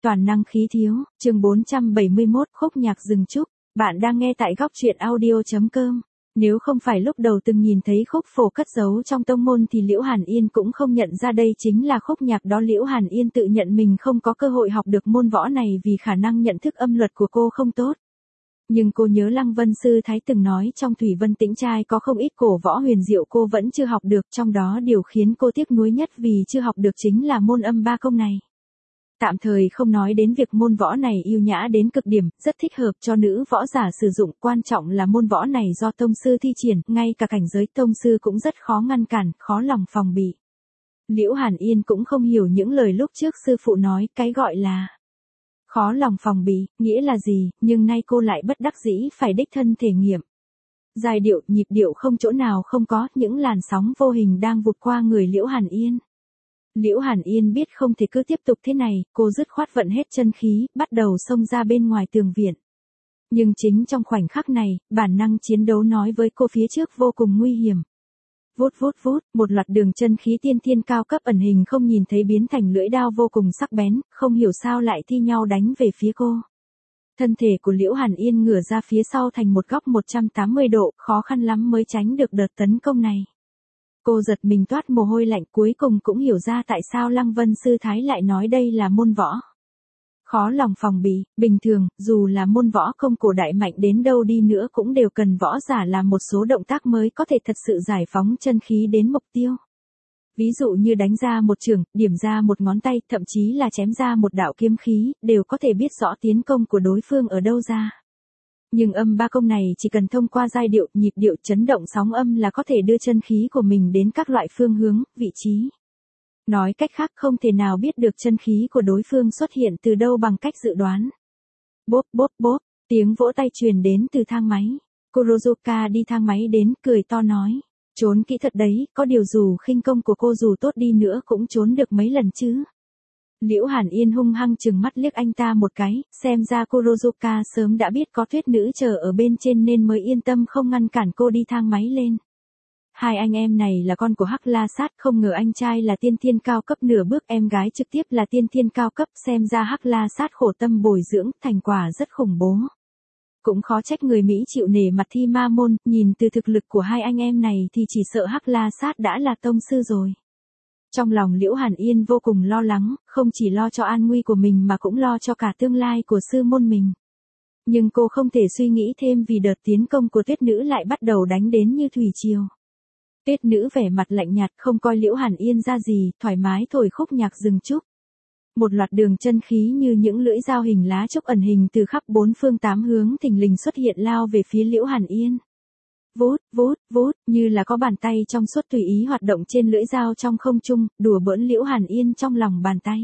toàn năng khí thiếu, chương 471, khúc nhạc rừng trúc. Bạn đang nghe tại góc truyện audio.com. Nếu không phải lúc đầu từng nhìn thấy khúc phổ cất giấu trong tông môn thì Liễu Hàn Yên cũng không nhận ra đây chính là khúc nhạc đó. Liễu Hàn Yên tự nhận mình không có cơ hội học được môn võ này vì khả năng nhận thức âm luật của cô không tốt. Nhưng cô nhớ Lăng Vân Sư Thái từng nói trong Thủy Vân Tĩnh Trai có không ít cổ võ huyền diệu cô vẫn chưa học được, trong đó điều khiến cô tiếc nuối nhất vì chưa học được chính là môn âm ba công này. Tạm thời không nói đến việc môn võ này yêu nhã đến cực điểm, rất thích hợp cho nữ võ giả sử dụng, quan trọng là môn võ này do tông sư thi triển, ngay cả cảnh giới tông sư cũng rất khó ngăn cản, khó lòng phòng bị. Liễu Hàn Yên cũng không hiểu những lời lúc trước sư phụ nói, cái gọi là khó lòng phòng bị, nghĩa là gì, nhưng nay cô lại bất đắc dĩ phải đích thân thể nghiệm. Giai điệu, nhịp điệu không chỗ nào không có, những làn sóng vô hình đang vụt qua người Liễu Hàn Yên. Liễu Hàn Yên biết không thể cứ tiếp tục thế này, cô dứt khoát vận hết chân khí, bắt đầu xông ra bên ngoài tường viện. Nhưng chính trong khoảnh khắc này, bản năng chiến đấu nói với cô phía trước vô cùng nguy hiểm. Vút vút vút, một loạt đường chân khí tiên thiên cao cấp ẩn hình không nhìn thấy biến thành lưỡi đao vô cùng sắc bén, không hiểu sao lại thi nhau đánh về phía cô. Thân thể của Liễu Hàn Yên ngửa ra phía sau thành một góc 180 độ, khó khăn lắm mới tránh được đợt tấn công này. Cô giật mình toát mồ hôi lạnh, cuối cùng cũng hiểu ra tại sao Lăng Vân Sư Thái lại nói đây là môn võ khó lòng phòng bị. Bình thường, dù là môn võ công cổ đại mạnh đến đâu đi nữa cũng đều cần võ giả làm một số động tác mới có thể thật sự giải phóng chân khí đến mục tiêu. Ví dụ như đánh ra một chưởng, điểm ra một ngón tay, thậm chí là chém ra một đạo kiếm khí, đều có thể biết rõ tiến công của đối phương ở đâu ra. Nhưng âm ba công này chỉ cần thông qua giai điệu, nhịp điệu, chấn động sóng âm là có thể đưa chân khí của mình đến các loại phương hướng, vị trí. Nói cách khác không thể nào biết được chân khí của đối phương xuất hiện từ đâu bằng cách dự đoán. Bốp bốp bốp, tiếng vỗ tay truyền đến từ thang máy. Kurozuka đi thang máy đến, cười to nói. Trốn kỹ thật đấy, có điều dù khinh công của cô dù tốt đi nữa cũng trốn được mấy lần chứ. Liễu Hàn Yên hung hăng chừng mắt liếc anh ta một cái, xem ra Kurozuka sớm đã biết có tuyết nữ chờ ở bên trên nên mới yên tâm không ngăn cản cô đi thang máy lên. Hai anh em này là con của Hắc La Sát, không ngờ anh trai là tiên thiên cao cấp nửa bước, em gái trực tiếp là tiên thiên cao cấp, xem ra Hắc La Sát khổ tâm bồi dưỡng, thành quả rất khủng bố. Cũng khó trách người Mỹ chịu nể mặt thi ma môn, nhìn từ thực lực của hai anh em này thì chỉ sợ Hắc La Sát đã là tông sư rồi. Trong lòng Liễu Hàn Yên vô cùng lo lắng, không chỉ lo cho an nguy của mình mà cũng lo cho cả tương lai của sư môn mình. Nhưng cô không thể suy nghĩ thêm vì đợt tiến công của tuyết nữ lại bắt đầu đánh đến như thủy triều. Tuyết nữ vẻ mặt lạnh nhạt không coi Liễu Hàn Yên ra gì, thoải mái thổi khúc nhạc rừng trúc. Một loạt đường chân khí như những lưỡi dao hình lá trúc ẩn hình từ khắp bốn phương tám hướng thình lình xuất hiện lao về phía Liễu Hàn Yên. Vút, vút, vút, như là có bàn tay trong suốt tùy ý hoạt động trên lưỡi dao trong không trung, đùa bỡn Liễu Hàn Yên trong lòng bàn tay.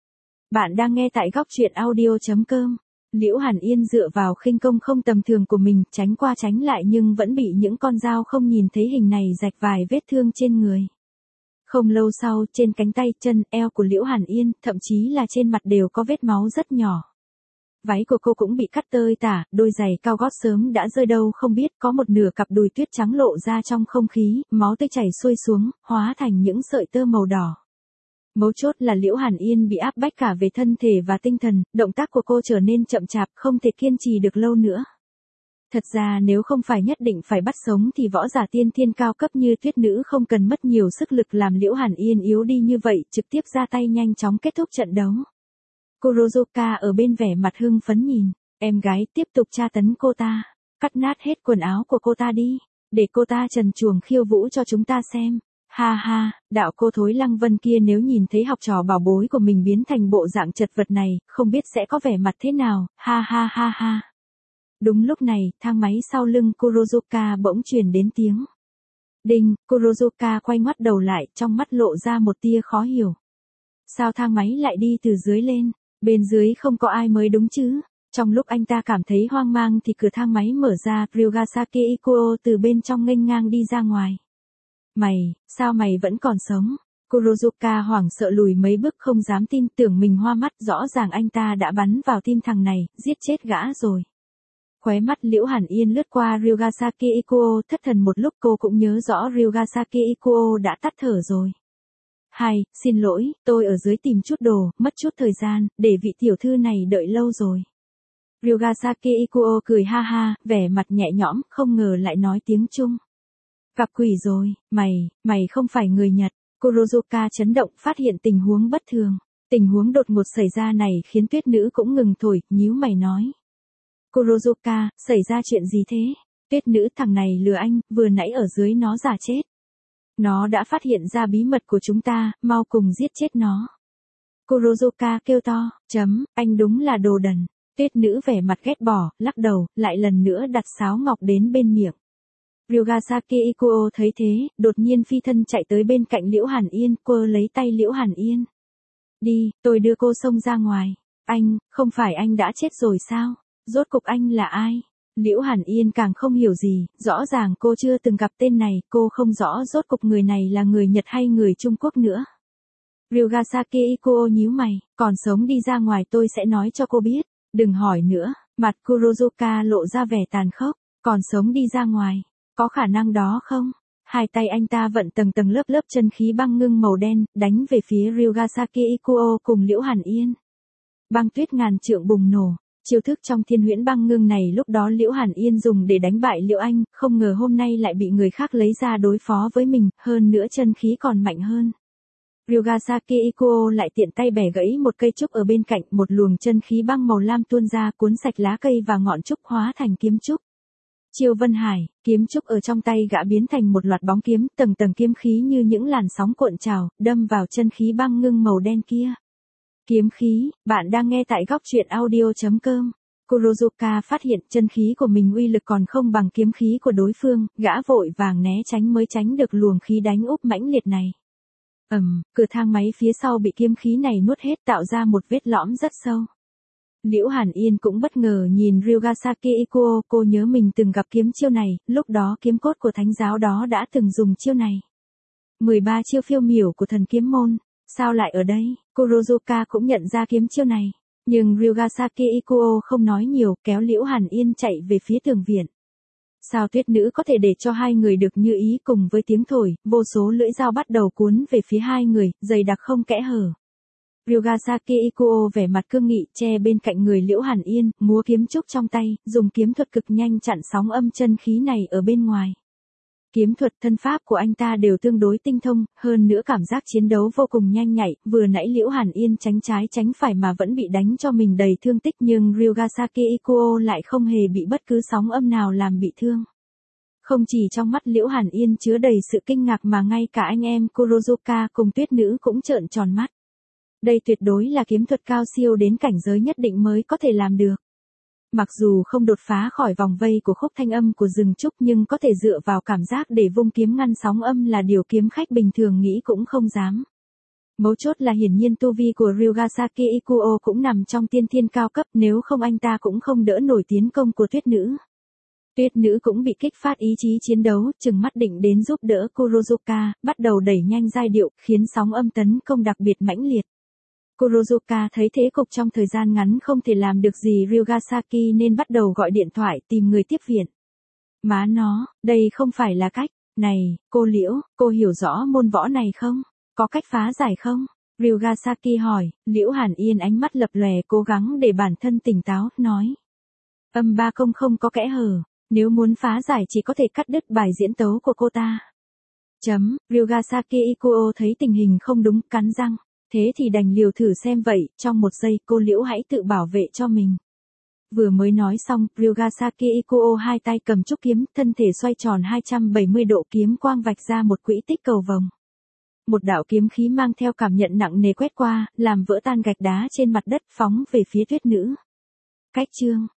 Bạn đang nghe tại góc truyện audio.com. Liễu Hàn Yên dựa vào khinh công không tầm thường của mình, tránh qua tránh lại nhưng vẫn bị những con dao không nhìn thấy hình này rạch vài vết thương trên người. Không lâu sau, trên cánh tay, chân, eo của Liễu Hàn Yên, thậm chí là trên mặt đều có vết máu rất nhỏ. Váy của cô cũng bị cắt tơi tả, đôi giày cao gót sớm đã rơi đâu không biết, có một nửa cặp đùi tuyết trắng lộ ra trong không khí, máu tươi chảy xuôi xuống, hóa thành những sợi tơ màu đỏ. Mấu chốt là Liễu Hàn Yên bị áp bách cả về thân thể và tinh thần, động tác của cô trở nên chậm chạp, không thể kiên trì được lâu nữa. Thật ra nếu không phải nhất định phải bắt sống thì võ giả tiên thiên cao cấp như tuyết nữ không cần mất nhiều sức lực làm Liễu Hàn Yên yếu đi như vậy, trực tiếp ra tay nhanh chóng kết thúc trận đấu. Kurozuka ở bên vẻ mặt hưng phấn nhìn, em gái tiếp tục tra tấn cô ta, cắt nát hết quần áo của cô ta đi, để cô ta trần truồng khiêu vũ cho chúng ta xem. Ha ha, đạo cô thối Lăng Vân kia nếu nhìn thấy học trò bảo bối của mình biến thành bộ dạng chật vật này, không biết sẽ có vẻ mặt thế nào, ha ha ha ha. Đúng lúc này, thang máy sau lưng Kurozuka bỗng truyền đến tiếng. Đinh, Kurozuka quay ngoắt đầu lại, trong mắt lộ ra một tia khó hiểu. Sao thang máy lại đi từ dưới lên, bên dưới không có ai mới đúng chứ? Trong lúc anh ta cảm thấy hoang mang thì cửa thang máy mở ra, Ryugasaki Ikuo từ bên trong nghênh ngang đi ra ngoài. Mày, sao mày vẫn còn sống? Kurozuka hoảng sợ lùi mấy bước không dám tin, tưởng mình hoa mắt, rõ ràng anh ta đã bắn vào tim thằng này, giết chết gã rồi. Khóe mắt Liễu Hàn Yên lướt qua Ryugasaki Ikuo, thất thần một lúc cô cũng nhớ rõ Ryugasaki Ikuo đã tắt thở rồi. Hai, xin lỗi, tôi ở dưới tìm chút đồ, mất chút thời gian, để vị tiểu thư này đợi lâu rồi. Ryogasaki Ikuo cười ha ha, vẻ mặt nhẹ nhõm, không ngờ lại nói tiếng Trung. Gặp quỷ rồi, mày không phải người Nhật. Kurozuka chấn động phát hiện tình huống bất thường. Tình huống đột ngột xảy ra này khiến tuyết nữ cũng ngừng thổi, nhíu mày nói. Kurozuka, xảy ra chuyện gì thế? Tuyết nữ, thằng này lừa anh, vừa nãy ở dưới nó giả chết. Nó đã phát hiện ra bí mật của chúng ta, mau cùng giết chết nó. Kurozuka kêu to, anh đúng là đồ đần. Tuyết nữ vẻ mặt ghét bỏ, lắc đầu, lại lần nữa đặt sáo ngọc đến bên miệng. Ryogasaki Ikuo thấy thế, đột nhiên phi thân chạy tới bên cạnh Liễu Hàn Yên, quơ lấy tay Liễu Hàn Yên. Đi, tôi đưa cô xông ra ngoài. Anh, không phải anh đã chết rồi sao? Rốt cục anh là ai? Liễu Hàn Yên càng không hiểu gì, rõ ràng cô chưa từng gặp tên này, cô không rõ rốt cục người này là người Nhật hay người Trung Quốc nữa. Ryogasaki Ikuo nhíu mày, còn sống đi ra ngoài tôi sẽ nói cho cô biết, đừng hỏi nữa. Mặt Kurozuka lộ ra vẻ tàn khốc, còn sống đi ra ngoài, có khả năng đó không? Hai tay anh ta vận tầng tầng lớp lớp chân khí băng ngưng màu đen, đánh về phía Ryogasaki Ikuo cùng Liễu Hàn Yên. Băng tuyết ngàn trượng bùng nổ. Chiêu thức trong thiên huyễn băng ngưng này lúc đó Liễu Hàn Yên dùng để đánh bại Liễu Anh, không ngờ hôm nay lại bị người khác lấy ra đối phó với mình, hơn nữa chân khí còn mạnh hơn. Ryogasaki Ikuo lại tiện tay bẻ gãy một cây trúc ở bên cạnh, một luồng chân khí băng màu lam tuôn ra cuốn sạch lá cây và ngọn trúc hóa thành kiếm trúc. Chiêu Vân Hải, kiếm trúc ở trong tay gã biến thành một loạt bóng kiếm, tầng tầng kiếm khí như những làn sóng cuộn trào, đâm vào chân khí băng ngưng màu đen kia. Kiếm khí, bạn đang nghe tại góc truyện audio.com. Kurozuka phát hiện chân khí của mình uy lực còn không bằng kiếm khí của đối phương, gã vội vàng né tránh mới tránh được luồng khí đánh úp mãnh liệt này. Cửa thang máy phía sau bị kiếm khí này nuốt hết tạo ra một vết lõm rất sâu. Liễu Hàn Yên cũng bất ngờ nhìn Ryogasaki Ikuo, cô nhớ mình từng gặp kiếm chiêu này, lúc đó kiếm cốt của thánh giáo đó đã từng dùng chiêu này. 13 chiêu phiêu miểu của thần kiếm môn, sao lại ở đây? Kurozuka cũng nhận ra kiếm chiêu này, nhưng Ryogasaki Ikuo không nói nhiều, kéo Liễu Hàn Yên chạy về phía tường viện. Sao tuyết nữ có thể để cho hai người được như ý? Cùng với tiếng thổi, vô số lưỡi dao bắt đầu cuốn về phía hai người, dày đặc không kẽ hở. Ryogasaki Ikuo vẻ mặt cương nghị che bên cạnh người Liễu Hàn Yên, múa kiếm trúc trong tay, dùng kiếm thuật cực nhanh chặn sóng âm chân khí này ở bên ngoài. Kiếm thuật thân pháp của anh ta đều tương đối tinh thông, hơn nữa cảm giác chiến đấu vô cùng nhanh nhạy, vừa nãy Liễu Hàn Yên tránh trái tránh phải mà vẫn bị đánh cho mình đầy thương tích nhưng Ryogasaki Ikuo lại không hề bị bất cứ sóng âm nào làm bị thương. Không chỉ trong mắt Liễu Hàn Yên chứa đầy sự kinh ngạc mà ngay cả anh em Kurozuka cùng tuyết nữ cũng trợn tròn mắt. Đây tuyệt đối là kiếm thuật cao siêu đến cảnh giới nhất định mới có thể làm được. Mặc dù không đột phá khỏi vòng vây của khúc thanh âm của rừng trúc nhưng có thể dựa vào cảm giác để vung kiếm ngăn sóng âm là điều kiếm khách bình thường nghĩ cũng không dám. Mấu chốt là hiển nhiên tu vi của Ryogasaki Ikuo cũng nằm trong tiên thiên cao cấp, nếu không anh ta cũng không đỡ nổi tiến công của tuyết nữ. Tuyết nữ cũng bị kích phát ý chí chiến đấu, chừng mắt định đến giúp đỡ Kurozuka, bắt đầu đẩy nhanh giai điệu, khiến sóng âm tấn công đặc biệt mãnh liệt. Kurozuka thấy thế cục trong thời gian ngắn không thể làm được gì Ryogasaki nên bắt đầu gọi điện thoại tìm người tiếp viện. Má nó, đây không phải là cách. Này, cô Liễu, cô hiểu rõ môn võ này không? Có cách phá giải không? Ryogasaki hỏi. Liễu Hàn Yên ánh mắt lập lòe cố gắng để bản thân tỉnh táo, nói. Âm 30 không có kẽ hở, nếu muốn phá giải chỉ có thể cắt đứt bài diễn tấu của cô ta. Ryogasaki Ikuo thấy tình hình không đúng, cắn răng. Thế thì đành liều thử xem vậy, trong một giây cô Liễu hãy tự bảo vệ cho mình. Vừa mới nói xong, Ryogasaki Ikuo hai tay cầm trúc kiếm, thân thể xoay tròn 270 độ kiếm quang vạch ra một quỹ tích cầu vồng. Một đạo kiếm khí mang theo cảm nhận nặng nề quét qua, làm vỡ tan gạch đá trên mặt đất phóng về phía tuyết nữ. Cách chương,